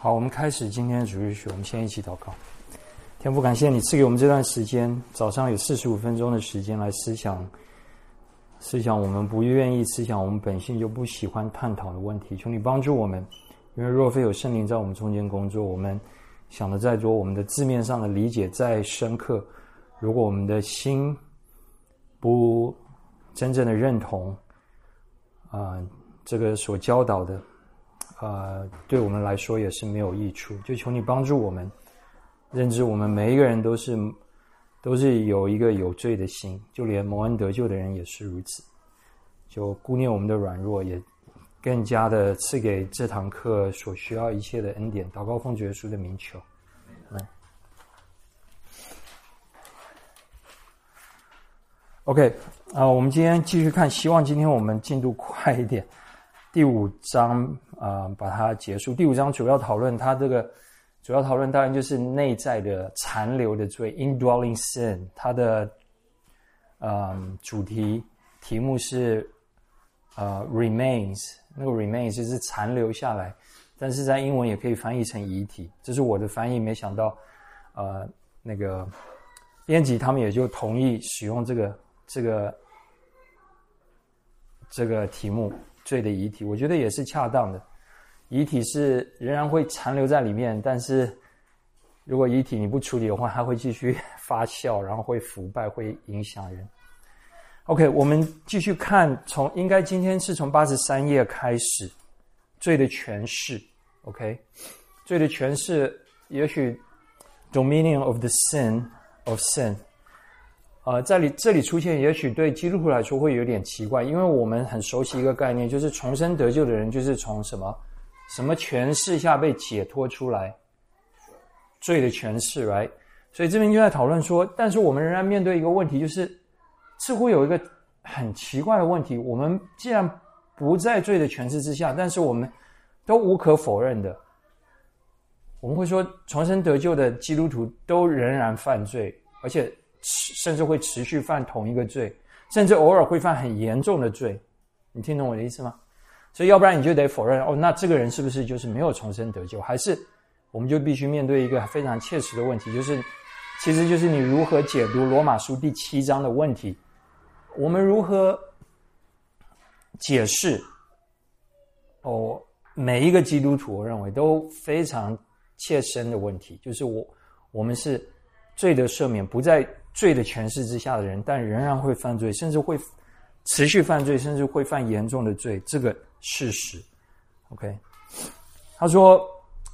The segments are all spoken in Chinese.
好，我们开始今天的主日学。我们先一起祷告。天父，感谢你赐给我们这段时间，早上有45分钟的时间来思想我们不愿意思想我们本性就不喜欢探讨的问题。求你帮助我们，因为若非有圣灵在我们中间工作，我们想的再多，我们的字面上的理解再深刻，如果我们的心不真正的认同这个所教导的对我们来说也是没有益处。就求你帮助我们认知，我们每一个人都是有一个有罪的心，就连蒙恩得救的人也是如此。就顾念我们的软弱，也更加的赐给这堂课所需要一切的恩典。祷告奉主耶稣的名求。OK， 我们今天继续看，希望今天我们进度快一点。第5章把它结束。第5章主要讨论当然就是内在的残留的罪 indwelling sin， 它的题目是remains， 那个 remains 就是残留下来，但是在英文也可以翻译成遗体，这是我的翻译，没想到那个编辑他们也就同意使用这个题目，罪的遗体，我觉得也是恰当的。遗体是仍然会残留在里面，但是如果遗体你不处理的话，它会继续发酵，然后会腐败，会影响人。OK， 我们继续看，应该今天是从83页开始，罪的诠释。OK， 罪的诠释，也许 dominion of the sin of sin。这里出现，也许对基督徒来说会有点奇怪，因为我们很熟悉一个概念，就是重生得救的人就是从什么权势下被解脱出来，罪的权势 right？ 所以这边就在讨论说，但是我们仍然面对一个问题，就是似乎有一个很奇怪的问题，我们既然不在罪的权势之下，但是我们都无可否认的，我们会说重生得救的基督徒都仍然犯罪，而且甚至会持续犯同一个罪，甚至偶尔会犯很严重的罪。你听懂我的意思吗？所以要不然你就得否认那这个人是不是就是没有重生得救，还是我们就必须面对一个非常切实的问题，其实就是你如何解读罗马书第7章的问题。我们如何解释每一个基督徒我认为都非常切身的问题，就是我们是罪的赦免，不在罪的权势之下的人，但仍然会犯罪，甚至会持续犯罪，甚至会犯严重的罪，这个事实。 OK， 他说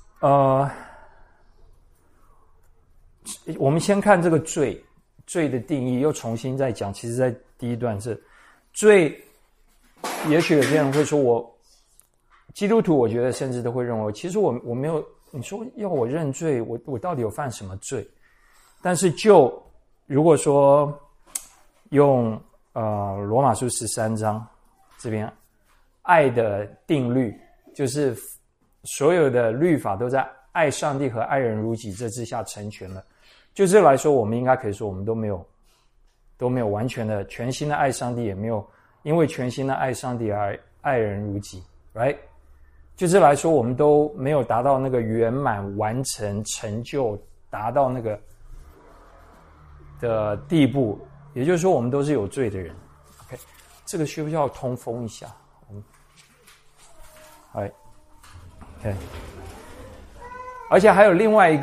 我们先看这个罪的定义，又重新再讲。其实在第一段是罪，也许有些人会说基督徒我觉得甚至都会认为，其实我没有，你说要我认罪，我到底有犯什么罪？但是如果说用罗马书13章这边爱的定律，就是所有的律法都在爱上帝和爱人如己这之下成全了。就这来说，我们应该可以说我们都没有完全的全心的爱上帝，也没有因为全心的爱上帝而爱人如己 right？ 就这来说，我们都没有达到那个圆满完成成就，达到那个的地步，也就是说我们都是有罪的人。 OK， 这个需不需要通风一下？OK， 而且还有另外一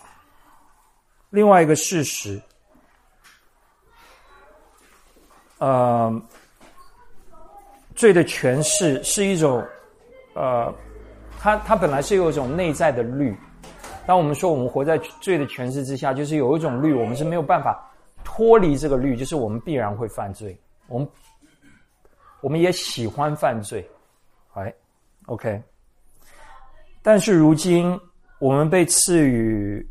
个事实，罪的诠释是一种它本来是有一种内在的律。当我们说我们活在罪的权势之下，就是有一种律，我们是没有办法脱离这个律，就是我们必然会犯罪，我们也喜欢犯罪 OK， 但是如今我们被赐予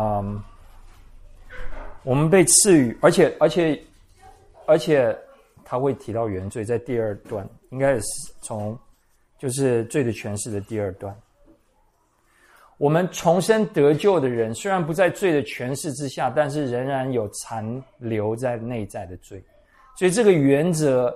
而且他会提到原罪，在第2段，应该也是就是罪的诠释的第2段。我们重生得救的人，虽然不在罪的权势之下，但是仍然有残留在内在的罪。所以这个原则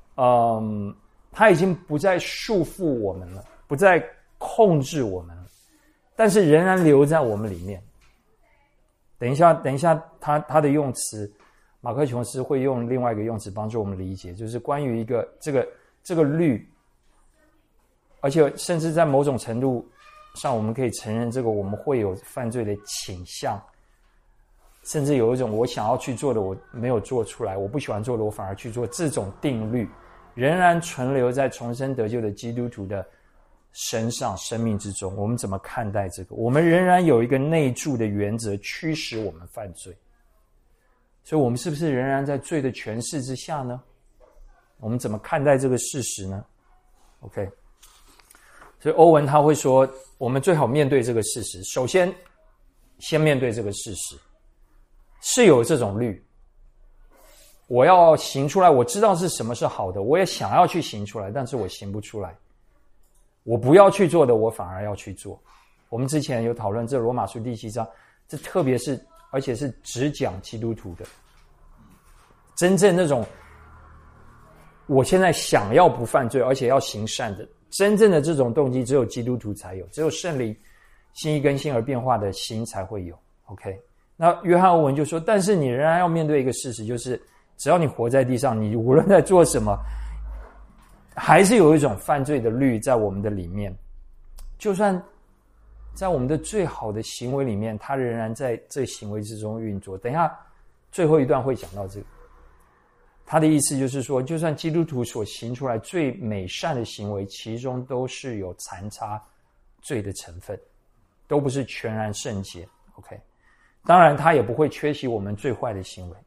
它已经不再束缚我们了，不再控制我们了。 但是仍然留在我们里面。等一下，他的用词，马克琼斯会用另外一个用词帮助我们理解，就是关于一个这个律，而且甚至在某种程度上，我们可以承认这个我们会有犯罪的倾向，甚至有一种我想要去做的我没有做出来，我不喜欢做的我反而去做，这种定律仍然存留在重生得救的基督徒的身上生命之中。我们怎么看待这个？我们仍然有一个内住的原则驱使我们犯罪，所以我们是不是仍然在罪的权势之下呢？我们怎么看待这个事实呢？ OK， 所以欧文他会说，我们最好面对这个事实。首先面对这个事实，是有这种律，我要行出来，我知道是什么是好的，我也想要去行出来，但是我行不出来。我不要去做的，我反而要去做。我们之前有讨论这罗马书第7章，这特别是而且是只讲基督徒的，真正那种我现在想要不犯罪而且要行善的，真正的这种动机只有基督徒才有，只有圣灵心意更新而变化的心才会有。 OK， 那约翰欧文就说，但是你仍然要面对一个事实，就是只要你活在地上，你无论在做什么，还是有一种犯罪的律在我们的里面，就算在我们的最好的行为里面，它仍然在这行为之中运作。等一下最后一段会讲到这个，他的意思就是说，就算基督徒所行出来最美善的行为，其中都是有残差罪的成分，都不是全然圣洁。 OK， 当然他也不会缺席我们最坏的行为。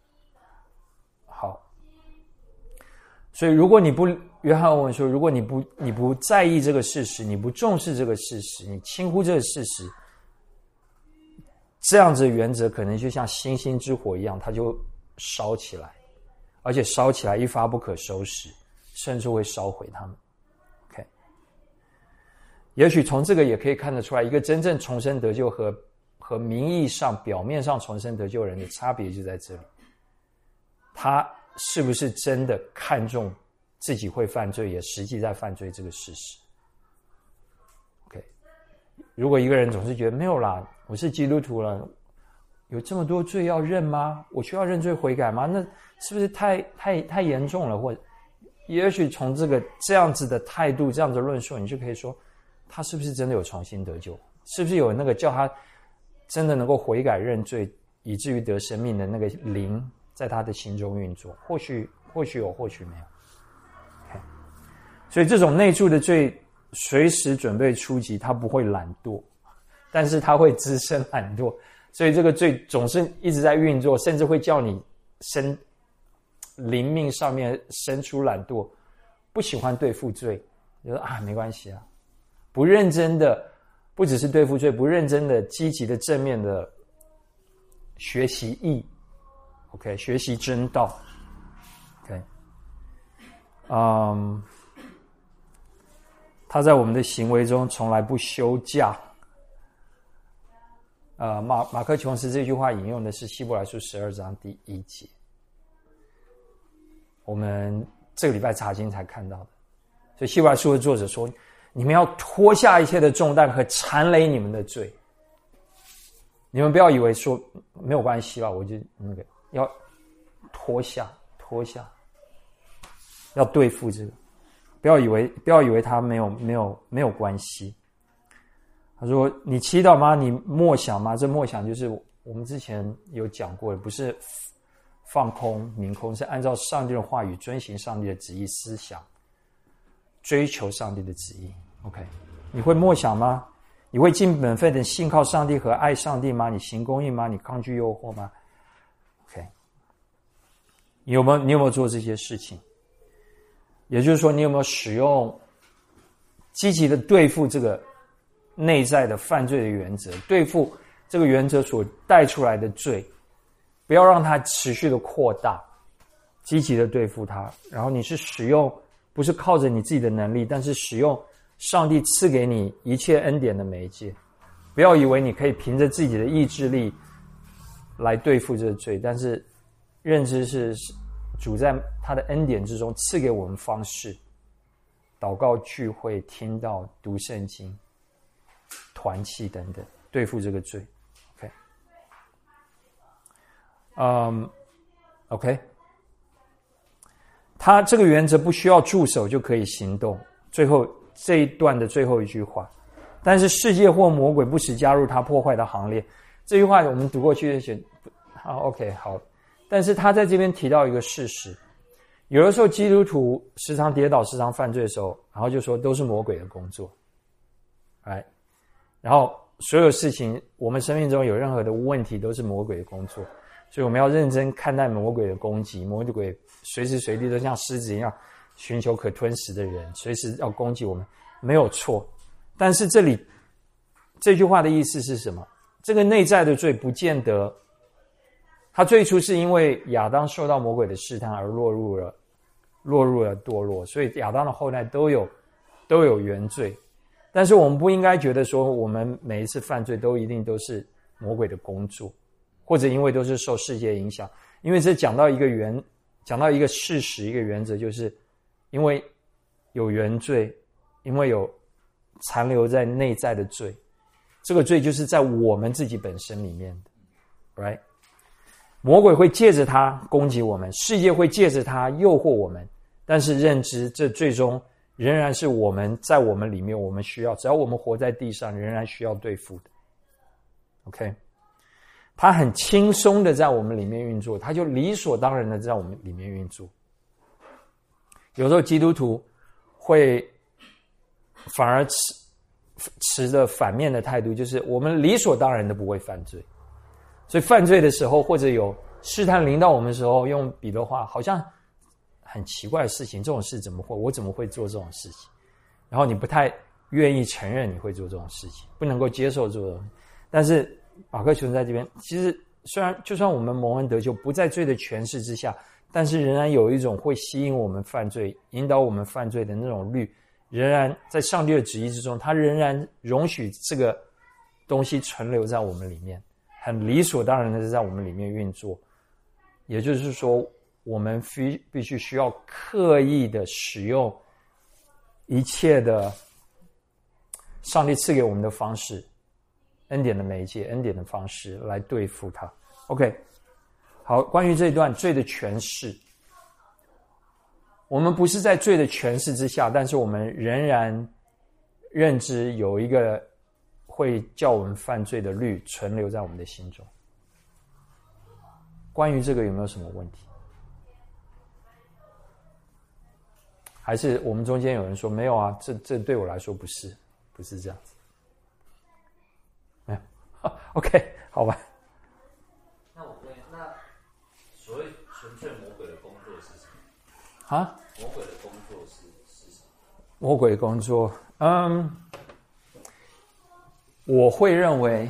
好，所以如果你不，约翰欧文说，如果你不在意这个事实，你不重视这个事实，你轻忽这个事实，这样子的原则可能就像星星之火一样，它就烧起来，而且烧起来一发不可收拾，甚至会烧毁他们。 OK， 也许从这个也可以看得出来，一个真正重生得救和名义上表面上重生得救人的差别就在这里，他是不是真的看重自己会犯罪，也实际在犯罪这个事实。 OK， 如果一个人总是觉得没有啦，我是基督徒了，有这么多罪要认吗？我需要认罪悔改吗？那是不是太严重了？或者也许从这样子的态度，这样子的论述，你就可以说他是不是真的有重新得救，是不是有那个叫他真的能够悔改认罪以至于得生命的那个灵在他的心中运作。或许有，或许没有。 okay， 所以这种内住的罪随时准备出击，他不会懒惰，但是他会滋生懒惰，所以这个罪总是一直在运作，甚至会叫你灵命上面生出懒惰，不喜欢对付罪，就说没关系啊，不认真的，不只是对付罪，不认真的积极的正面的学习义 OK， 学习真道 OK， 他在我们的行为中从来不休假。马克琼斯这句话引用的是希伯来书12章第1节，我们这个礼拜查经才看到的。所以希伯来书的作者说，你们要脱下一切的重担和缠累你们的罪，你们不要以为说没有关系吧，我就要脱下，要对付这个，不要以为他没有关系。他说你祈祷吗？你默想吗？这默想就是我们之前有讲过的，不是放空明空，是按照上帝的话语遵行上帝的旨意思想，追求上帝的旨意。 OK， 你会默想吗？你会尽本分的信靠上帝和爱上帝吗？你行公义吗？你抗拒诱惑吗？ OK， 你有没有做这些事情？也就是说，你有没有使用积极的对付这个内在的犯罪的原则，对付这个原则所带出来的罪，不要让它持续的扩大，积极的对付它。然后你是使用，不是靠着你自己的能力，但是使用上帝赐给你一切恩典的媒介。不要以为你可以凭着自己的意志力来对付这个罪，但是认知是主在他的恩典之中赐给我们方式，祷告聚会、听道、读圣经、 团契等等，对付这个罪。OK， 他这个原则不需要助手就可以行动。最后这一段的最后一句话，但是世界或魔鬼不时加入他破坏的行列。这句话我们读过去就写好 OK 好，但是他在这边提到一个事实，有的时候基督徒时常跌倒时常犯罪的时候，然后就说都是魔鬼的工作，然后所有事情我们生命中有任何的问题都是魔鬼的工作，所以我们要认真看待魔鬼的攻击。魔鬼随时随地都像狮子一样寻求可吞食的人，随时要攻击我们，没有错。但是这里这句话的意思是什么？这个内在的罪不见得，他最初是因为亚当受到魔鬼的试探而落入了堕落，所以亚当的后代都有原罪。但是我们不应该觉得说我们每一次犯罪都一定都是魔鬼的工作，或者因为都是受世界影响。因为这讲到一个事实，一个原则，就是因为有原罪，因为有残留在内在的罪，这个罪就是在我们自己本身里面的 right？ 魔鬼会借着它攻击我们，世界会借着它诱惑我们，但是认知这最终仍然是我们在我们里面，我们需要，只要我们活在地上，仍然需要对付的。 OK， 它很轻松的在我们里面运作，它就理所当然的在我们里面运作。有时候基督徒会反而持着反面的态度，就是我们理所当然的不会犯罪，所以犯罪的时候或者有试探临到我们的时候，用彼得话好像很奇怪的事情，这种事怎么会，我怎么会做这种事情？然后你不太愿意承认你会做这种事情，不能够接受这种。但是马克存在这边，其实虽然就算我们蒙恩得救，不在罪的权势之下，但是仍然有一种会吸引我们犯罪、引导我们犯罪的那种律，仍然在上帝的旨意之中，他仍然容许这个东西存留在我们里面，很理所当然的在我们里面运作。也就是说，我们必须需要刻意的使用一切的上帝赐给我们的方式，恩典的媒介，恩典的方式来对付它。 OK， 好，关于这一段罪的诠释，我们不是在罪的诠释之下，但是我们仍然认知有一个会叫我们犯罪的律存留在我们的心中。关于这个有没有什么问题？还是我们中间有人说没有啊，这对我来说不是这样子。没有OK， 好吧。 那我问，那所谓纯粹魔鬼的工作是什么？ 啊？ 魔鬼的工作是什么？ 魔鬼的工作，我会认为，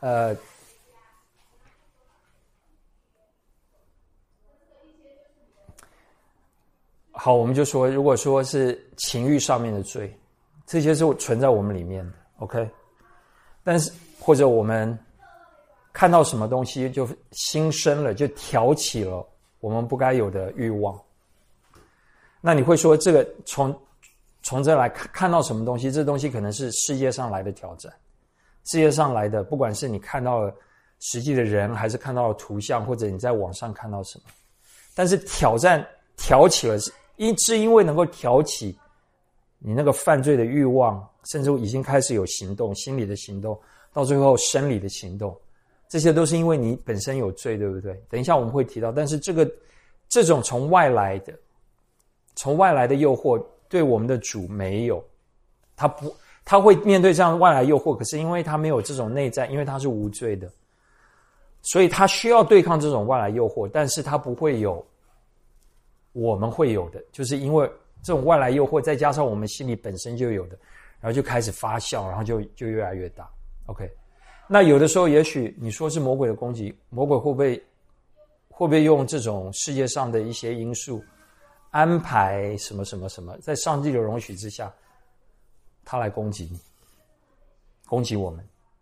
好，我们就说，如果说是情欲上面的罪，这些是存在我们里面的 ，OK。但是或者我们看到什么东西就心生了，就挑起了我们不该有的欲望。那你会说，这个从这来看到什么东西，这东西可能是世界上来的挑战，世界上来的，不管是你看到了实际的人，还是看到了图像，或者你在网上看到什么，但是挑起了，因为能够挑起你那个犯罪的欲望，甚至已经开始有行动，心理的行动，到最后生理的行动，这些都是因为你本身有罪，对不对？等一下我们会提到。但是这种从外来的诱惑对我们的主没有，他会面对这样外来诱惑，可是因为他没有这种内在，因为他是无罪的，所以他需要对抗这种外来诱惑，但是他不会有我们会有的，就是因为这种外来诱惑再加上我们心里本身就有的，然后就开始发酵，然后就越来越大。 OK， 那有的时候也许你说是魔鬼的攻击，魔鬼会不会用这种世界上的一些因素安排什么什么什么，在上帝的容许之下他来攻击你，攻击我们？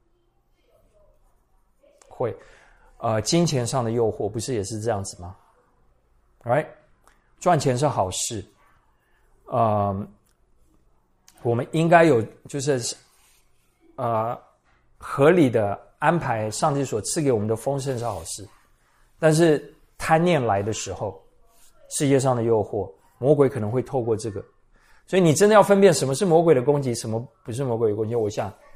会金钱上的诱惑不是也是这样子吗？ Right， 赚钱是好事，我们应该有就是合理的安排上帝所赐给我们的丰盛是好事，但是贪念来的时候，世界上的诱惑，魔鬼可能会透过这个，所以你真的要分辨什么是魔鬼的攻击，什么不是魔鬼的攻击。我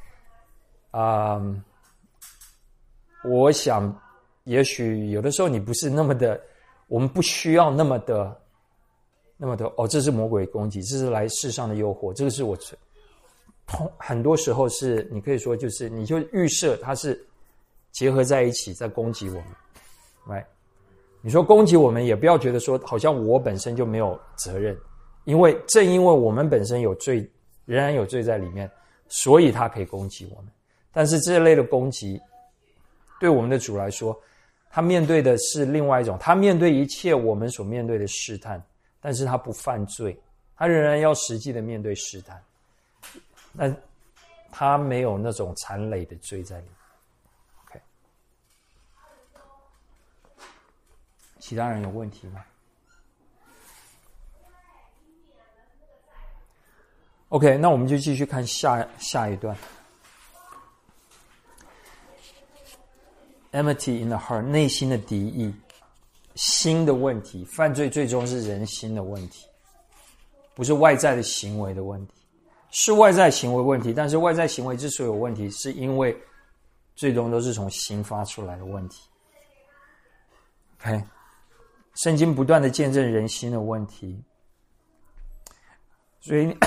想也许有的时候你不是那么的，我们不需要那么的这是魔鬼的攻击，这是来世上的诱惑，这个是我很多时候是你可以说就是你就预设它是结合在一起在攻击我们 right？ 你说攻击我们也不要觉得说好像我本身就没有责任，因为我们本身有罪，仍然有罪在里面，所以他可以攻击我们。但是这类的攻击对我们的主来说，他面对的是另外一种，他面对一切我们所面对的试探，但是他不犯罪，他仍然要实际的面对试探，但他没有那种残累的罪在里面。 OK， 其他人有问题吗？ OK， 那我们就继续看下一段。Enmity in the heart， 内心的敌意，心的问题。犯罪最终是人心的问题，不是外在的行为的问题，是外在行为问题。但是外在行为之所以有问题，是因为最终都是从心发出来的问题。OK， 圣经不断的见证人心的问题，所以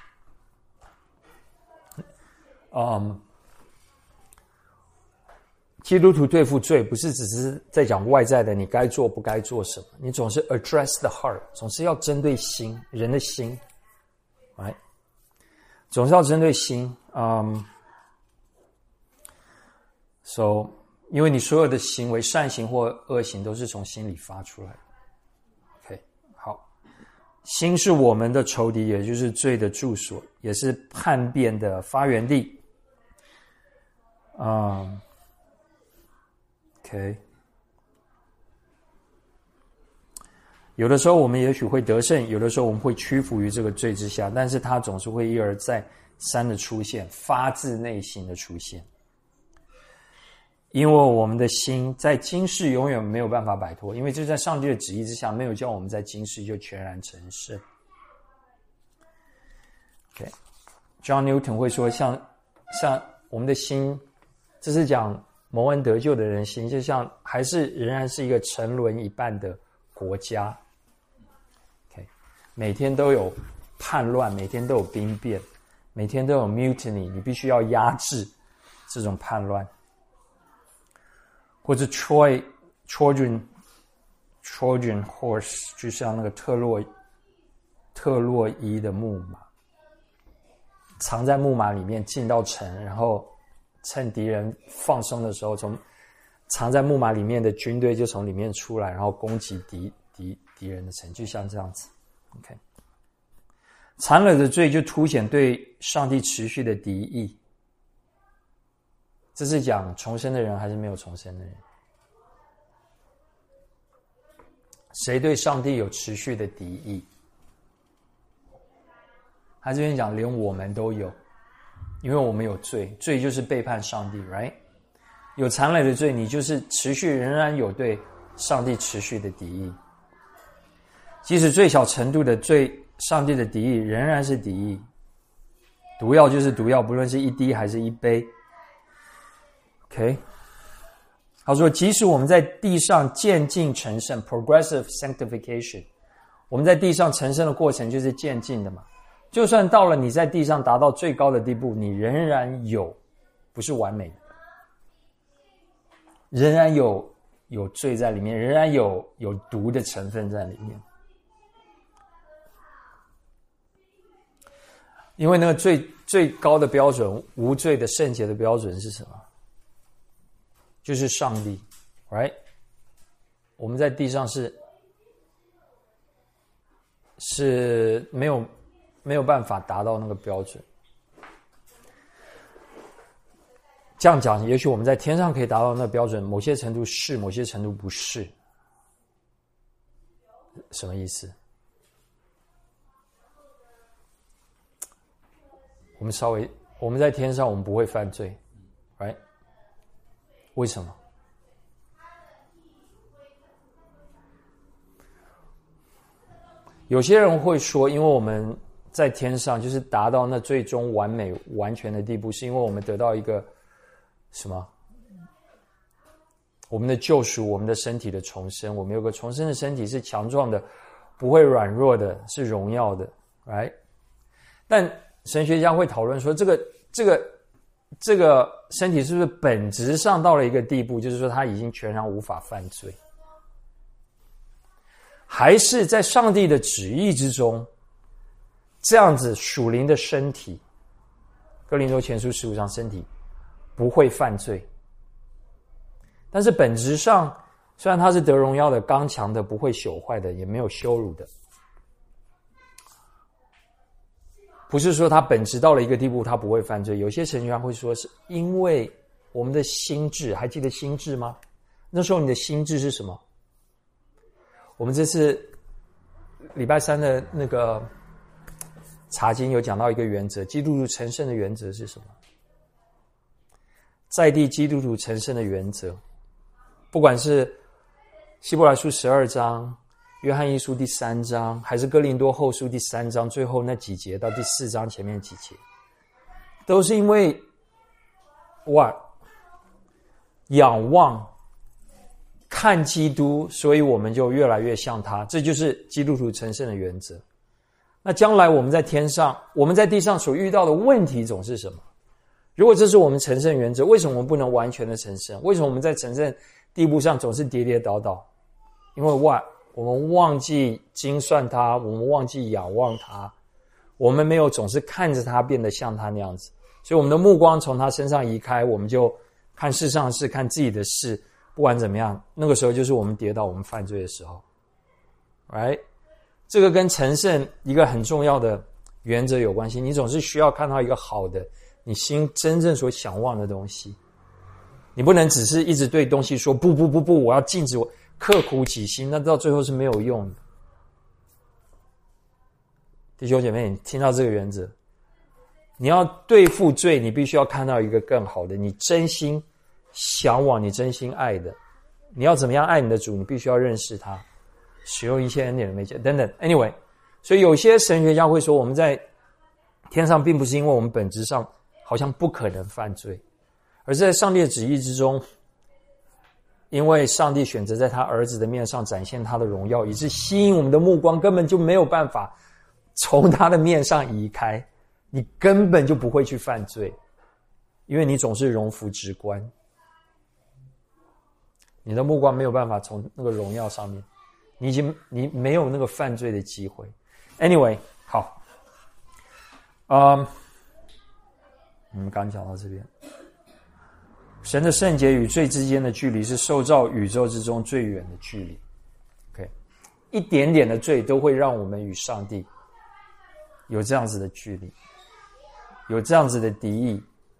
基督徒对付罪不是只是在讲外在的你该做不该做什么，你总是 address the heart， 总是要针对心，人的心 right？ 总是要针对心。So 因为你所有的行为善行或恶行都是从心里发出来的。 OK， 好，心是我们的仇敌，也就是罪的住所，也是叛变的发源地。OK， 有的时候我们也许会得胜，有的时候我们会屈服于这个罪之下，但是它总是会一而再三的出现，发自内心的出现。因为我们的心在今世永远没有办法摆脱，因为这在上帝的旨意之下，没有叫我们在今世就全然成圣。OK， John Newton 会说像我们的心，这是讲蒙恩得救的人心，就像仍然是一个沉沦一半的国家。OK， 每天都有叛乱，每天都有兵变，每天都有 mutiny， 你必须要压制这种叛乱。或者 Trojan horse， 就像那个特洛伊的木马，藏在木马里面进到城，然后趁敌人放松的时候，藏在木马里面的军队就从里面出来，然后攻击敌人的城，就像这样子。OK， 残忍的罪就凸显对上帝持续的敌意。这是讲重生的人还是没有重生的人？谁对上帝有持续的敌意？他这边讲连我们都有，因为我们有罪，罪就是背叛上帝 right？ 有残累的罪，你就是仍然有对上帝持续的敌意。即使最小程度的对上帝的敌意仍然是敌意。毒药就是毒药，不论是一滴还是一杯。OK， 他说即使我们在地上渐进成圣 progressive sanctification， 我们在地上成圣的过程就是渐进的嘛，就算到了你在地上达到最高的地步，你仍然不是完美的，仍然有罪在里面，仍然有毒的成分在里面。因为那个最高的标准，无罪的圣洁的标准是什么？就是上帝 right？ 我们在地上是没有办法达到那个标准。这样讲，也许我们在天上可以达到那个标准，某些程度是，某些程度不是。什么意思？我们在天上我们不会犯罪， right？ 为什么？有些人会说，因为我们在天上就是达到那最终完美完全的地步，是因为我们得到一个什么？我们的救赎，我们的身体的重生，我们有个重生的身体是强壮的，不会软弱的，是荣耀的 right？ 但神学家会讨论说，这个身体是不是本质上到了一个地步，就是说他已经全然无法犯罪，还是在上帝的旨意之中，这样子属灵的身体，哥林多前书15章身体不会犯罪，但是本质上虽然他是得荣耀的、刚强的、不会朽坏的，也没有羞辱的，不是说他本质到了一个地步他不会犯罪。有些神学家会说，是因为我们的心智，还记得心智吗？那时候你的心智是什么？我们这次礼拜三的那个查经有讲到一个原则，基督徒成圣的原则是什么？在地基督徒成圣的原则，不管是希伯来书12章、约翰一书第3章，还是哥林多后书第3章最后那几节到第4章前面几节，都是因为仰望看基督，所以我们就越来越像他，这就是基督徒成圣的原则。那将来我们在天上，我们在地上所遇到的问题总是什么？如果这是我们成圣原则，为什么我们不能完全的成圣？为什么我们在成圣地步上总是跌跌倒倒？因为我们忘记精算他，我们忘记仰望他，我们没有总是看着他变得像他那样子，所以我们的目光从他身上移开，我们就看世上的事，看自己的事，不管怎么样，那个时候就是我们跌倒、我们犯罪的时候 right？ 这个跟成圣一个很重要的原则有关系，你总是需要看到一个好的，你心真正所想望的东西，你不能只是一直对东西说不，我要禁止，我刻苦己心，那到最后是没有用的。弟兄姐妹，你听到这个原则，你要对付罪，你必须要看到一个更好的，你真心向往，你真心爱的，你要怎么样爱你的主，你必须要认识他，使用一切恩典的媒介等等。Anyway， 所以有些神学家会说，我们在天上并不是因为我们本质上好像不可能犯罪，而是在上帝的旨意之中，因为上帝选择在他儿子的面上展现他的荣耀，以致吸引我们的目光根本就没有办法从他的面上移开，你根本就不会去犯罪，因为你总是荣福直观，你的目光没有办法从那个荣耀上面，你没有那个犯罪的机会。Anyway， 好，我们刚讲到这边，神的圣洁与罪之间的距离是受造宇宙之中最远的距离。OK， 一点点的罪都会让我们与上帝有这样子的距离，有这样子的敌意。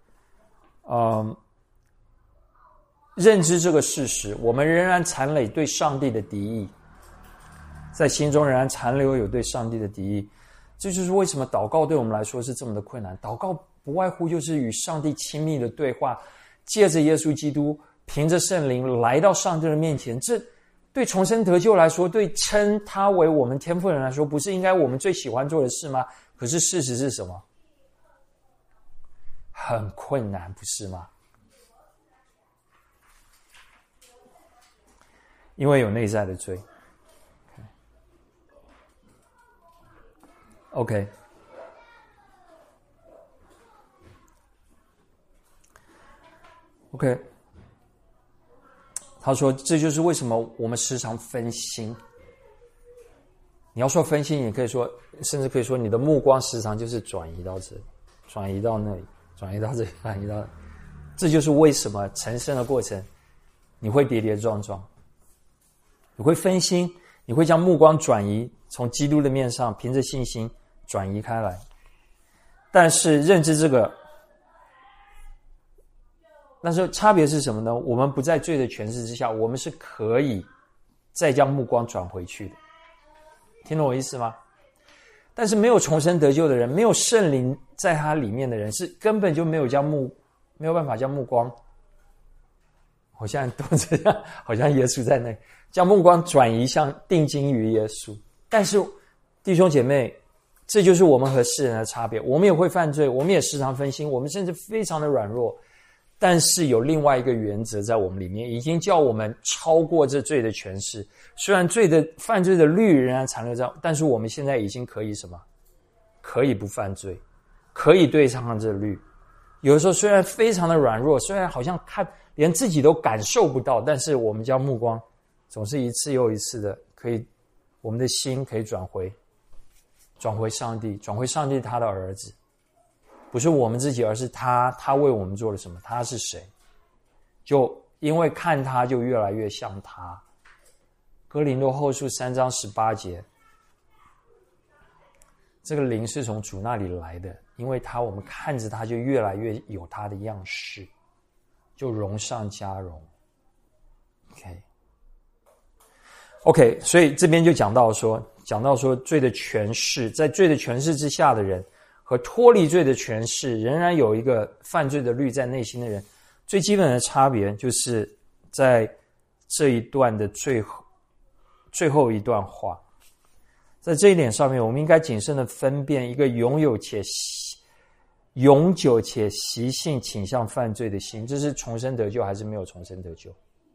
认知这个事实，我们仍然残累对上帝的敌意，在心中仍然残留有对上帝的敌意。这就是为什么祷告对我们来说是这么的困难。祷告不外乎就是与上帝亲密的对话，借着耶稣基督，凭着圣灵来到上帝的面前。这对重生得救来说，对称他为我们天父的人来说，不是应该我们最喜欢做的事吗？可是事实是什么？很困难，不是吗？因为有内在的罪。OK， 他说这就是为什么我们时常分心。你要说分心，也可以说，甚至可以说你的目光时常就是转移到这里，转移到那里，转移到这里，转移到，这就是为什么成圣的过程你会跌跌撞撞，你会分心，你会将目光转移，从基督的面上凭着信心转移开来。但是认知这个，但是差别是什么呢？我们不在罪的权势之下，我们是可以再将目光转回去的。听懂我意思吗？但是没有重生得救的人，没有圣灵在他里面的人，是根本就没有将没有办法将目光，我现在都这样，好像耶稣在那里，将目光转移向定睛于耶稣。但是弟兄姐妹，这就是我们和世人的差别。我们也会犯罪，我们也时常分心，我们甚至非常的软弱。但是有另外一个原则在我们里面，已经叫我们超过这罪的权势。虽然犯罪的律仍然残留在，但是我们现在已经可以什么？可以不犯罪，可以对抗这律。有的时候虽然非常的软弱，虽然好像连自己都感受不到，但是我们将目光总是一次又一次的我们的心可以转回上帝，转回上帝他的儿子。不是我们自己，而是他为我们做了什么？他是谁？就因为看他就越来越像他。哥林多后书3章18节，这个灵是从主那里来的，因为我们看着他就越来越有他的样式，就荣上加荣。OK， 所以这边就讲到说罪的权势，在罪的权势之下的人和脱离罪的权势仍然有一个犯罪的律在内心的人，最基本的差别就是在这一段的最后一段话。在这一点上面，我们应该谨慎的分辨一个永久且习性倾向犯罪的心，这是重生得救还是没有重生得救？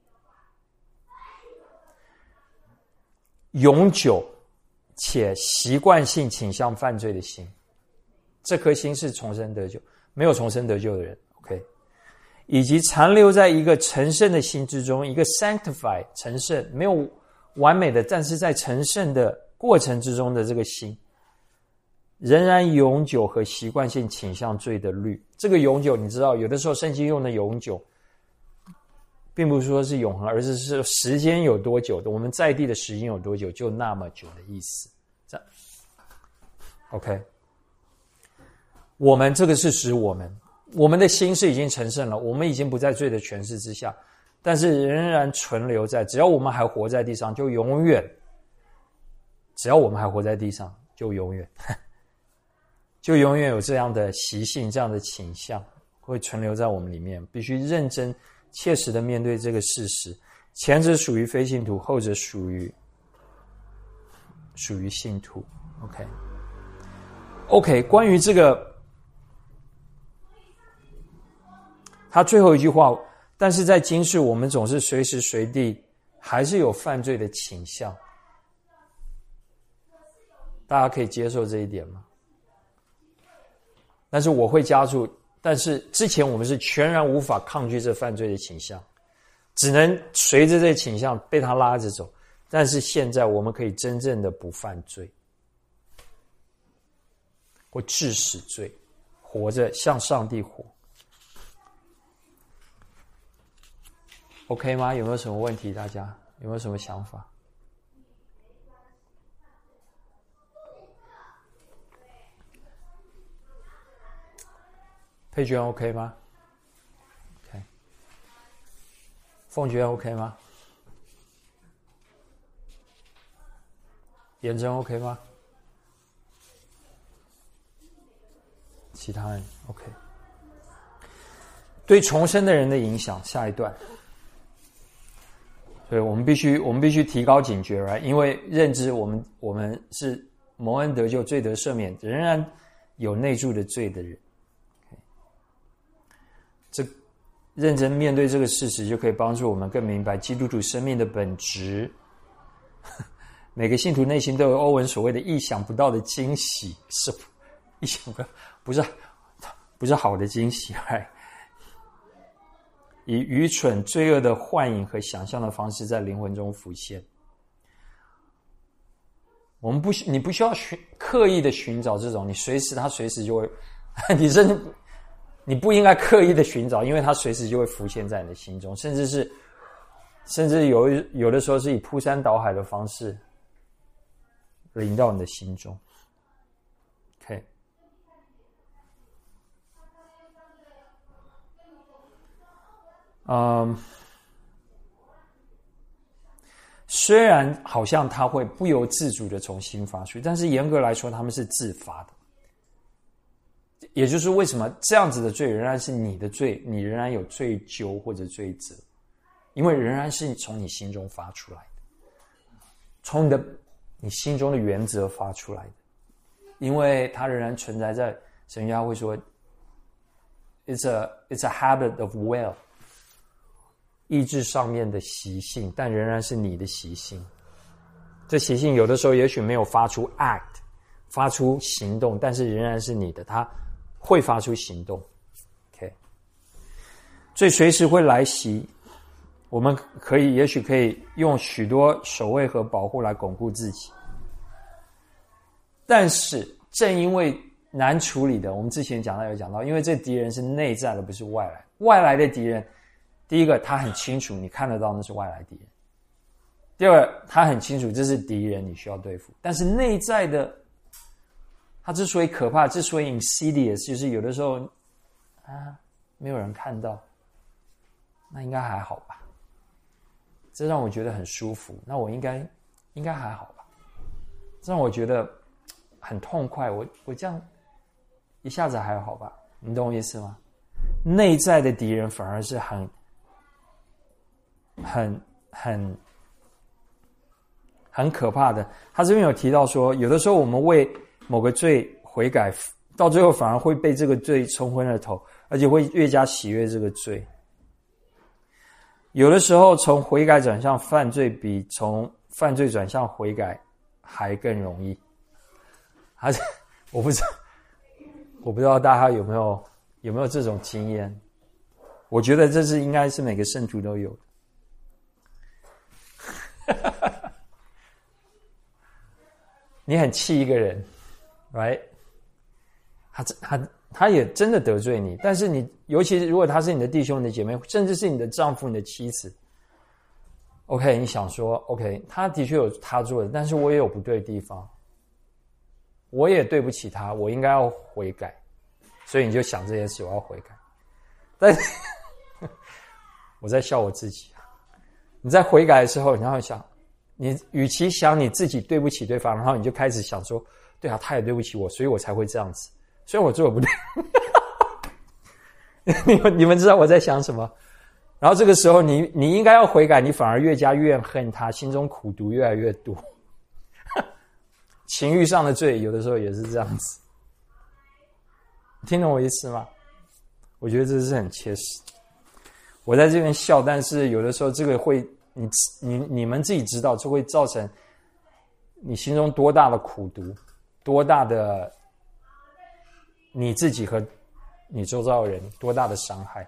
永久且习惯性倾向犯罪的心，这颗心是重生得救，没有重生得救的人 OK， 以及残留在一个成圣的心之中，一个 sanctify 成圣，没有完美的，但是在成圣的过程之中的这个心，仍然永久和习惯性倾向罪的律。这个永久你知道，有的时候圣经用的永久并不是说是永恒，而是时间有多久的，我们在地的时间有多久，就那么久的意思。这样 OK， 我们这个是使我们的心是已经成圣了，我们已经不在罪的权势之下，但是仍然存留在，只要我们还活在地上，就永远，只要我们还活在地上，就永远就永远有这样的习性，这样的倾向会存留在我们里面，必须认真切实的面对这个事实，前者属于非信徒，后者属于信徒。OK， 关于这个，他最后一句话，但是在今世我们总是随时随地还是有犯罪的倾向，大家可以接受这一点吗？但是我会加注，但是之前我们是全然无法抗拒这犯罪的倾向，只能随着这倾向被他拉着走，但是现在我们可以真正的不犯罪，或治死罪，活着向上帝活。OK 吗？有没有什么问题？大家有没有什么想法？佩娟 OK 吗 ？OK， 凤娟 OK 吗？颜真 OK 吗？其他人 OK。对重生的人的影响，下一段。所以我们必须提高警觉， right？ 因为认知我们是蒙恩得救、罪得赦免，仍然有内住的罪的人。这认真面对这个事实，就可以帮助我们更明白基督徒生命的本质。每个信徒内心都有欧文所谓的意想不到的惊喜，是意想不是好的惊喜，以愚蠢、罪恶的幻影和想象的方式在灵魂中浮现。你不需要刻意的寻找这种，他随时就会，你不应该刻意的寻找，因为它随时就会浮现在你的心中，甚至有的时候是以铺山倒海的方式临到你的心中。OK， 虽然好像它会不由自主的从心发出，但是严格来说，他们是自发的。 也就是为什么这样子的罪仍然是你的罪，你仍然有罪疚或者罪责，因为仍然是从你心中发出来的，从你心中的原则发出来的，因为它仍然存在在神家会说 it's a habit of will， 意志上面的习性，但仍然是你的习性。这习性有的时候也许没有发出 act， 发出行动，但是仍然是你的，它会发出行动。 OK， 罪随时会来袭，我们也许可以用许多守卫和保护来巩固自己，但是正因为难处理的，我们之前有讲到，因为这敌人是内在的，不是外来。外来的敌人，第一个他很清楚，你看得到那是外来敌人；第二个他很清楚这是敌人，你需要对付。但是内在的，他之所以可怕，之所以 insidious， 就是有的时候没有人看到，那应该还好吧？这让我觉得很舒服，那我应该还好吧？这让我觉得很痛快，我这样一下子还好吧？你懂我意思吗？内在的敌人反而是很可怕的。他这边有提到说，有的时候我们为某个罪悔改，到最后反而会被这个罪冲昏了头，而且会越加喜悦这个罪。有的时候从悔改转向犯罪，比从犯罪转向悔改还更容易。我不知道大家有没有这种经验？我觉得这是应该是每个圣徒都有的。你很气一个人 ，right？ 他也真的得罪你，但是你尤其如果他是你的弟兄、你的姐妹，甚至是你的丈夫、你的妻子 ，OK， 你想说 OK， 他的确有他做的，但是我也有不对的地方。我也对不起他，我应该要悔改，所以你就想这件事，我要悔改。但是我在笑我自己。你在悔改的时候，你要想，你与其想你自己对不起对方，然后你就开始想说，对啊，他也对不起我，所以我才会这样子。虽然我做的不对，你们知道我在想什么？然后这个时候你应该要悔改，你反而越加怨恨他，心中苦毒越来越多。情欲上的罪有的时候也是这样子，听懂我意思吗？我觉得这是很切实。我在这边笑，但是有的时候这个会你们自己知道，这会造成你心中多大的苦毒，多大的你自己和你周遭的人多大的伤害。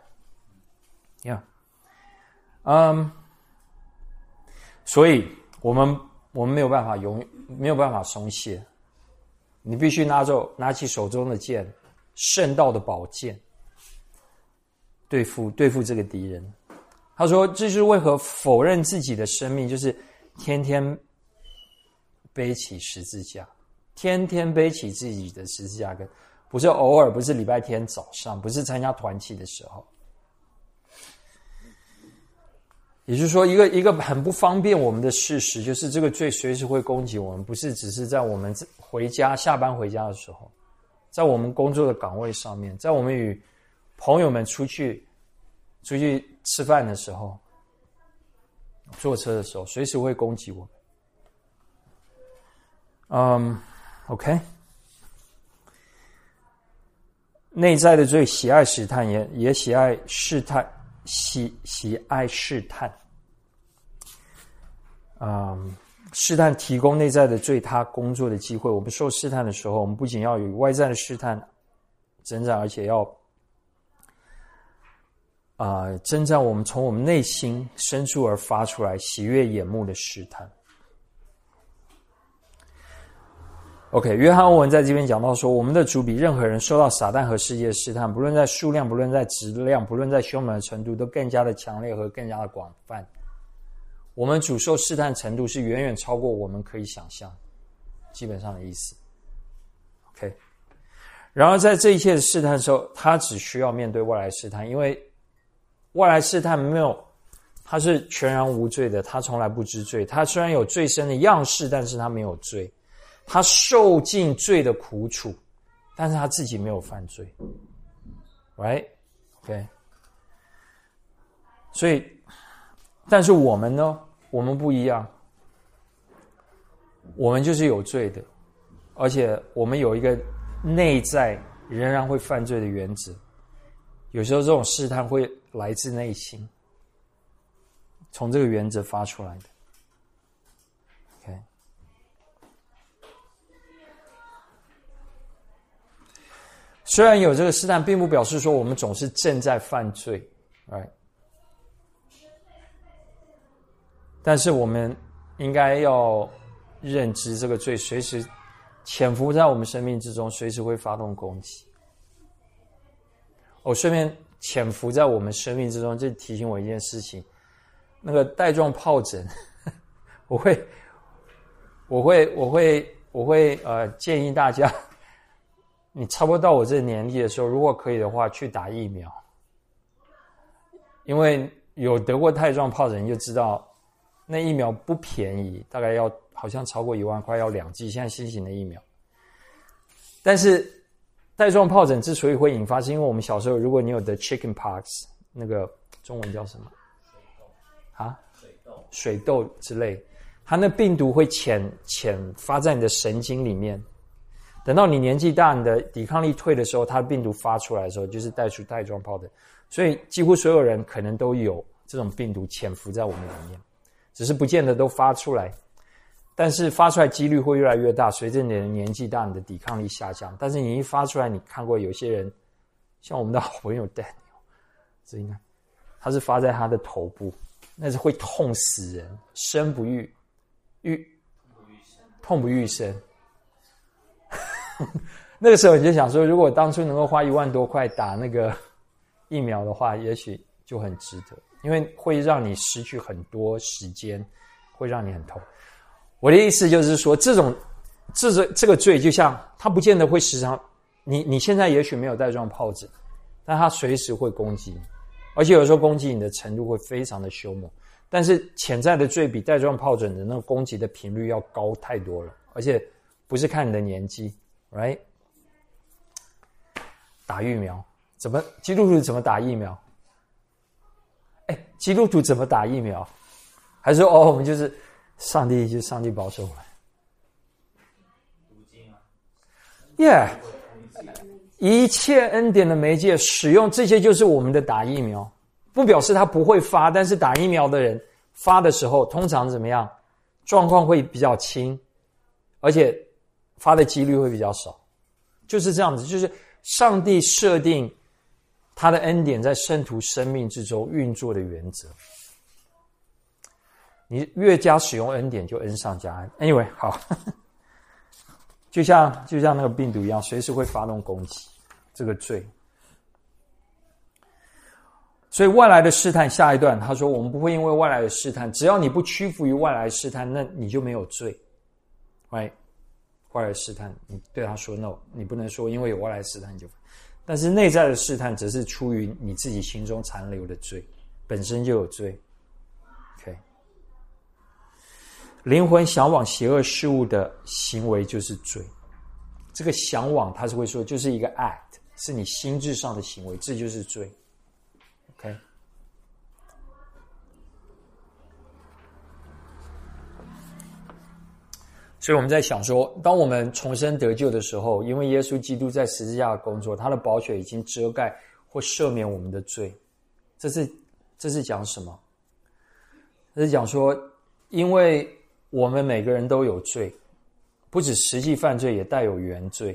所以我们没有办法松懈，你必须拿起手中的剑，圣道的宝剑，对付这个敌人。他说，这是为何否认自己的生命，就是天天背起十字架，天天背起自己的十字架根，不是偶尔，不是礼拜天早上，不是参加团契的时候。也就是说，一个很不方便我们的事实，就是这个罪随时会攻击我们，不是只是在我们下班回家的时候，在我们工作的岗位上面，在我们与朋友们出去吃饭的时候，坐车的时候，随时会攻击我们。OK， 内在的罪喜爱试探，也喜爱试探。喜爱试探，试探提供内在的罪他工作的机会。我们受试探的时候，我们不仅要与外在的试探征战，而且要征战我们从我们内心深处而发出来喜悦眼目的试探。OK， 约翰欧文在这边讲到说，我们的主比任何人受到撒旦和世界的试探，不论在数量，不论在质量，不论在凶猛的程度，都更加的强烈和更加的广泛。我们主受试探程度是远远超过我们可以想象，基本上的意思。OK， 然而在这一切的试探的时候，他只需要面对外来试探，因为外来试探他是全然无罪的，他从来不知罪。他虽然有罪身的样式，但是他没有罪。他受尽罪的苦楚， 但是他自己没有犯罪 ，right？ OK， 所以，但是我们呢？我们不一样，我们就是有罪的，而且我们有一个内在仍然会犯罪的原则。有时候这种试探会来自内心，从这个原则发出来的。OK， 虽然有这个试探，并不表示说我们总是正在犯罪 ，right？ 但是我们应该要认知这个罪随时潜伏在我们生命之中，随时会发动攻击。顺便潜伏在我们生命之中，这提醒我一件事情：那个带状疱疹，我会建议大家，你差不多到我这个年纪的时候，如果可以的话，去打疫苗，因为有得过带状疱疹，你就知道那疫苗不便宜，大概要好像超过1万块，要2剂，现在新型的疫苗。但是带状疱疹之所以会引发，是因为我们小时候，如果你有得 chicken pox， 那个中文叫什么？水痘之类，它那病毒会潜发在你的神经里面。等到你年纪大，你的抵抗力退的时候，它的病毒发出来的时候，就是带出带状疱疹。所以几乎所有人可能都有这种病毒潜伏在我们里面，只是不见得都发出来。但是发出来几率会越来越大，随着你的年纪大，你的抵抗力下降。但是你一发出来，你看过有些人，像我们的好朋友 Daniel， 这应该他是发在他的头部，那是会痛死人，生不愈，痛不欲生。那个时候你就想说，如果当初能够花1万多块打那个疫苗的话，也许就很值得，因为会让你失去很多时间，会让你很痛。我的意思就是说，这个罪就像它不见得会时常，你现在也许没有带状疱疹，但它随时会攻击你，而且有时候攻击你的程度会非常的凶猛。但是潜在的罪比带状疱疹的那个攻击的频率要高太多了，而且不是看你的年纪 ，right？ 打疫苗基督徒怎么打疫苗？基督徒怎么打疫苗？还是说我们就是上帝保守我们 ？Yeah， 一切恩典的媒介使用这些就是我们的打疫苗，不表示他不会发，但是打疫苗的人发的时候，通常怎么样？状况会比较轻，而且发的几率会比较少，就是这样子，就是上帝设定他的恩典在圣徒生命之中运作的原则。你越加使用恩典，就恩上加恩。Anyway， 好，就像那个病毒一样，随时会发动攻击，这个罪。所以外来的试探，下一段他说，我们不会因为外来的试探，只要你不屈服于外来的试探，那你就没有罪。Right？ 外来的试探，你对他说 no， 你不能说因为有外来的试探就。但是内在的试探，则是出于你自己心中残留的罪，本身就有罪。OK， 灵魂向往邪恶事物的行为就是罪。这个向往，他是会说，就是一个 act， 是你心智上的行为，这就是罪。OK， 所以我们在想说，当我们重生得救的时候，因为耶稣基督在十字架的工作，他的宝血已经遮盖或赦免我们的罪。这是讲什么？这是讲说，因为我们每个人都有罪，不止实际犯罪，也带有原罪。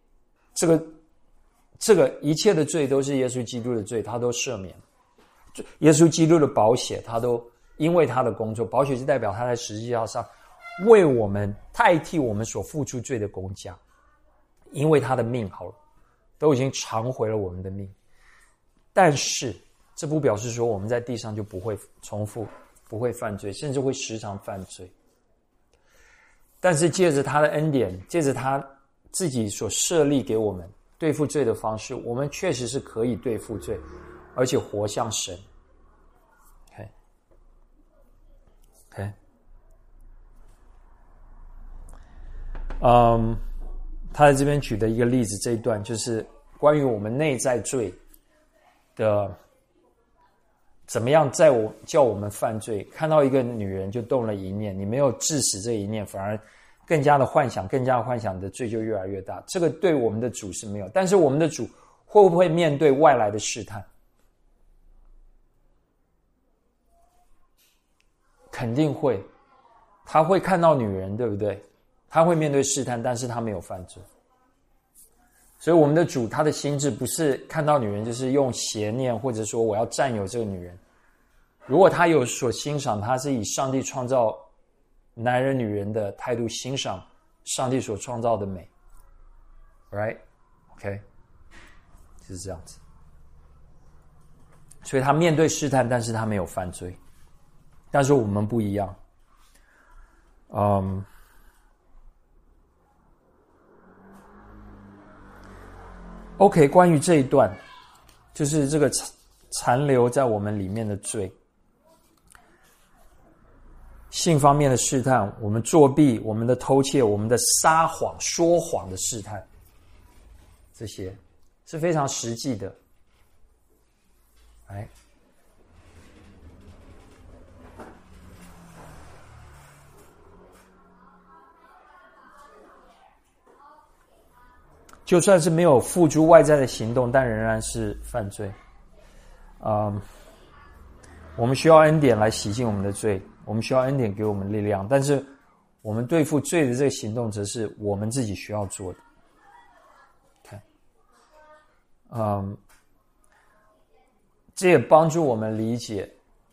这个一切的罪都是耶稣基督的罪，他都赦免。耶稣基督的宝血，他都因为他的工作，宝血是代表他在十字架上为我们代替我们所付出罪的工价，因为他的命好了，都已经偿回了我们的命。但是这不表示说我们在地上就不会重复，不会犯罪，甚至会时常犯罪。但是借着他的恩典，借着他自己所设立给我们对付罪的方式，我们确实是可以对付罪，而且活像神。OK， 他在这边举的一个例子，这一段就是关于我们内在罪的怎么样叫我们犯罪。看到一个女人就动了一念，你没有致死这一念，反而更加的幻想的罪就越来越大。这个对我们的主是没有，但是我们的主会不会面对外来的试探？肯定会。他会看到女人，对不对？他会面对试探，但是他没有犯罪。所以我们的主，他的心智不是看到女人就是用邪念，或者说我要占有这个女人。如果他有所欣赏，他是以上帝创造男人女人的态度欣赏上帝所创造的美。 Right? OK? 就是这样子。所以他面对试探，但是他没有犯罪。但是我们不一样。OK， 关于这一段，就是这个残留在我们里面的罪，性方面的试探，我们作弊，我们的偷窃，我们的撒谎、说谎的试探，这些是非常实际的。哎，就算是没有付诸外在的行动，但仍然是犯罪。我们需要恩典来洗净我们的罪，我们需要恩典给我们力量，但是我们对付罪的这个行动，则是我们自己需要做的。这也帮助我们理解，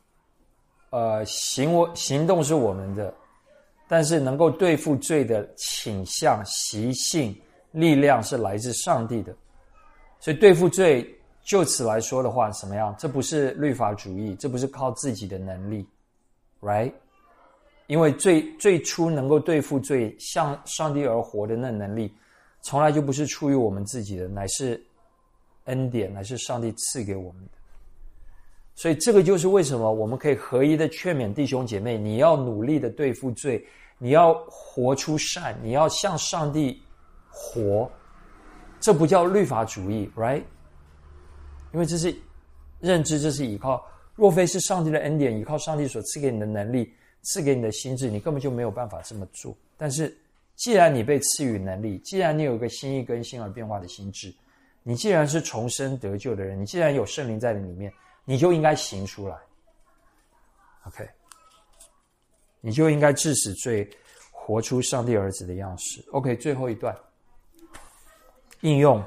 行动是我们的，但是能够对付罪的倾向、习性、力量是来自上帝的。所以对付罪，就此来说的话，怎么样？这不是律法主义，这不是靠自己的能力 ，right？ 因为最初能够对付罪，向上帝而活的那能力，从来就不是出于我们自己的，乃是恩典，乃是上帝赐给我们的。所以这个就是为什么我们可以合一的劝勉弟兄姐妹，你要努力的对付罪，你要活出善，你要向上帝活。这不叫律法主义 right？ 因为这是认知，这是依靠，若非是上帝的恩典，依靠上帝所赐给你的能力，赐给你的心智，你根本就没有办法这么做。但是既然你被赐予能力，既然你有一个心意更新而变化的心智，你既然是重生得救的人，你既然有圣灵在你里面，你就应该行出来。 OK， 你就应该致死罪，活出上帝儿子的样式。 OK， 最后一段应用，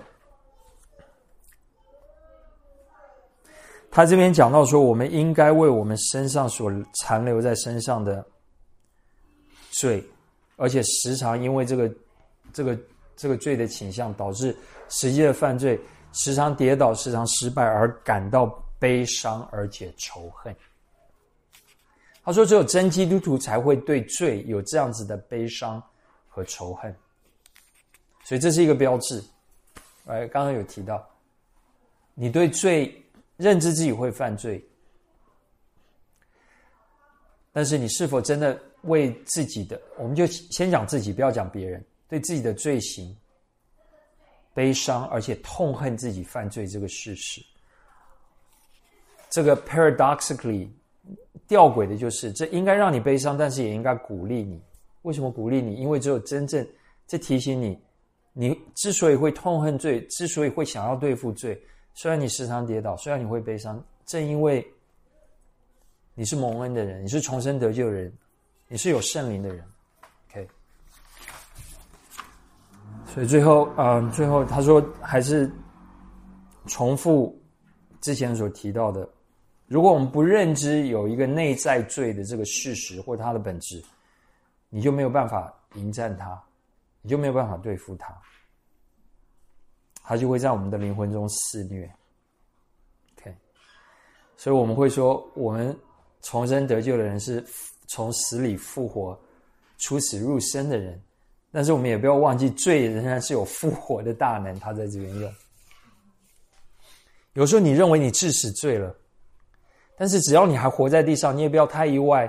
他这边讲到说，我们应该为我们身上所残留在身上的罪，而且时常因为这个罪的倾向，导致实际的犯罪，时常跌倒，时常失败，而感到悲伤而且仇恨。他说只有真基督徒才会对罪有这样子的悲伤和仇恨，所以这是一个标志。刚刚有提到，你对罪认知自己会犯罪，但是你是否真的为自己的，我们就先讲自己，不要讲别人，对自己的罪行悲伤而且痛恨自己犯罪这个事实。这个 paradoxically 吊诡的就是，这应该让你悲伤，但是也应该鼓励你。为什么鼓励你？因为只有真正这提醒你，你之所以会痛恨罪，之所以会想要对付罪，虽然你时常跌倒，虽然你会悲伤，正因为你是蒙恩的人，你是重生得救的人，你是有圣灵的人。 OK， 所以最后他说还是重复之前所提到的，如果我们不认知有一个内在罪的这个事实或它的本质，你就没有办法迎战它，你就没有办法对付它，它就会在我们的灵魂中肆虐。 OK， 所以我们会说，我们重生得救的人是从死里复活，出死入生的人，但是我们也不要忘记，罪仍然是有复活的大能，他在这边用。有时候你认为你致死罪了，但是只要你还活在地上，你也不要太意外，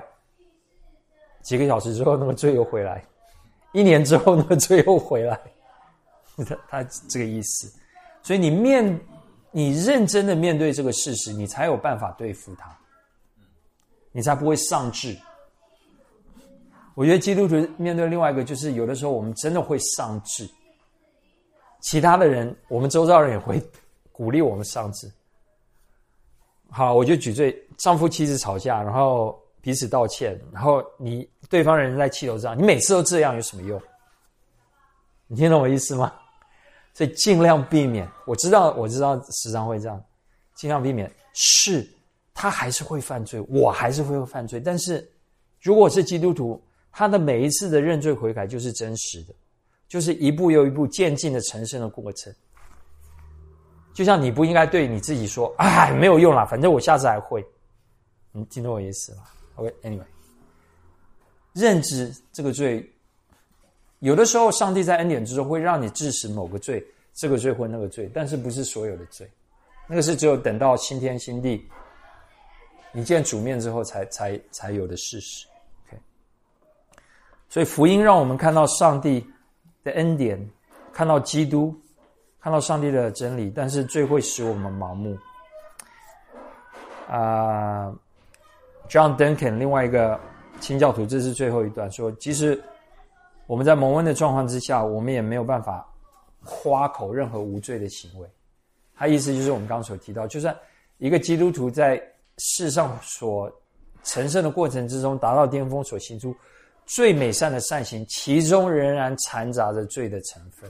几个小时之后那个罪又回来，1年之后那个罪又回来。 他这个意思。所以你认真的面对这个事实，你才有办法对付他，你才不会丧志。我觉得基督徒面对另外一个，就是有的时候我们真的会丧志，其他的人，我们周遭人也会鼓励我们丧志。好，我就举罪，丈夫妻子吵架，然后彼此道歉，然后对方人在气头上，你每次都这样有什么用？你听懂我意思吗？所以尽量避免。我知道时常会这样，尽量避免。是他还是会犯罪，我还是会犯罪，但是如果是基督徒，他的每一次的认罪悔改就是真实的，就是一步又一步渐进的成圣的过程。就像你不应该对你自己说，哎，没有用啦，反正我下次还会。你听懂我意思吗？ OK，anyway， 认知这个罪，有的时候上帝在恩典之中会让你致死某个罪，这个罪或那个罪，但是不是所有的罪，那个是只有等到新天新地，你见主面之后才有的事实。OK， 所以福音让我们看到上帝的恩典，看到基督，看到上帝的真理，但是罪会使我们盲目。John Duncan 另外一个清教徒，这是最后一段说，即使我们在蒙恩的状况之下，我们也没有办法夸口任何无罪的行为。他意思就是我们刚刚所提到，就算一个基督徒在世上所成圣的过程之中达到巅峰，所行出最美善的善行，其中仍然掺杂着罪的成分。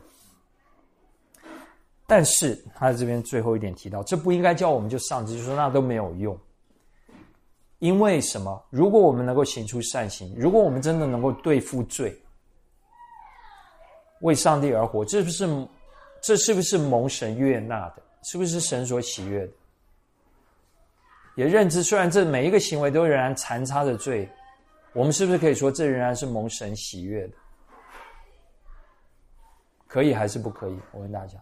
但是他在这边最后一点提到，这不应该叫我们就丧志，就说那都没有用。因为什么？如果我们能够行出善行，如果我们真的能够对付罪，为上帝而活，这是不是蒙神悦纳的？是不是神所喜悦的？也认知，虽然这每一个行为都仍然残差着罪，我们是不是可以说这仍然是蒙神喜悦的？可以还是不可以？我问大家。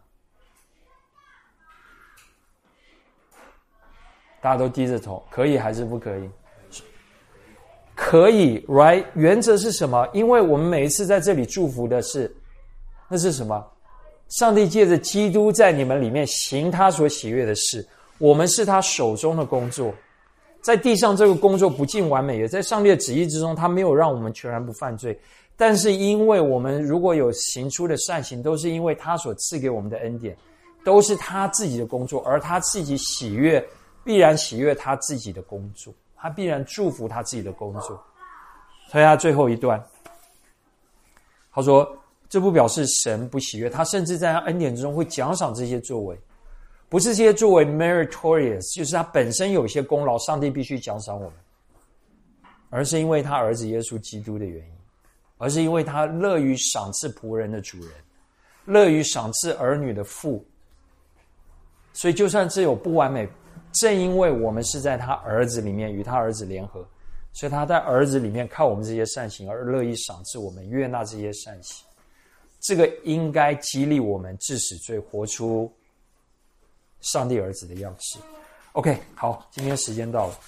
大家都低着头，可以还是不可以？可以 ，right？ 原则是什么？因为我们每一次在这里祝福的是，那是什么？上帝借着基督在你们里面行他所喜悦的事，我们是他手中的工作。在地上这个工作不尽完美，也在上帝的旨意之中，他没有让我们全然不犯罪。但是因为我们如果有行出的善行，都是因为他所赐给我们的恩典，都是他自己的工作，而他自己喜悦。必然喜悦他自己的工作，他必然祝福他自己的工作。所以他最后一段，他说这不表示神不喜悦，他甚至在他恩典之中会奖赏这些作为，不是这些作为 meritorious， 就是他本身有一些功劳，上帝必须奖赏我们，而是因为他儿子耶稣基督的原因，而是因为他乐于赏赐仆人的主人，乐于赏赐儿女的父。所以就算这有不完美，正因为我们是在他儿子里面与他儿子联合，所以他在儿子里面靠我们这些善行而乐意赏赐我们，悦纳这些善行。这个应该激励我们致死罪，活出上帝儿子的样式。OK， 好，今天时间到了，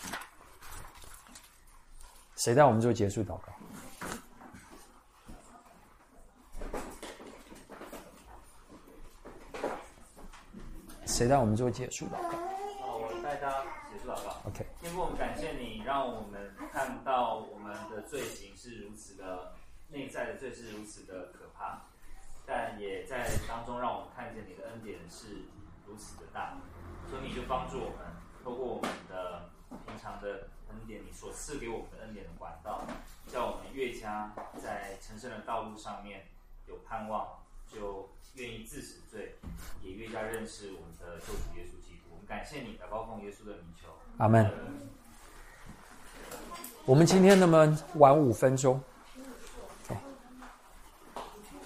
谁带我们做结束祷告？谁带我们做结束祷告？ 我带大家结束祷告。 OK， 天父，我们感谢你，让我们看到我们的罪行是如此的，内在的罪是如此的可怕，但也在当中让我们看见你的恩典是如此的大，所以你就帮助我们，透过我们的平常的恩典，你所赐给我们的恩典的管道，叫我们越加在成圣的道路上面有盼望，就愿意致死罪，也越加认识我们的救主耶稣基督。我们感谢你，祷告奉耶稣的名求， 阿们。我们今天能不能晚5分钟？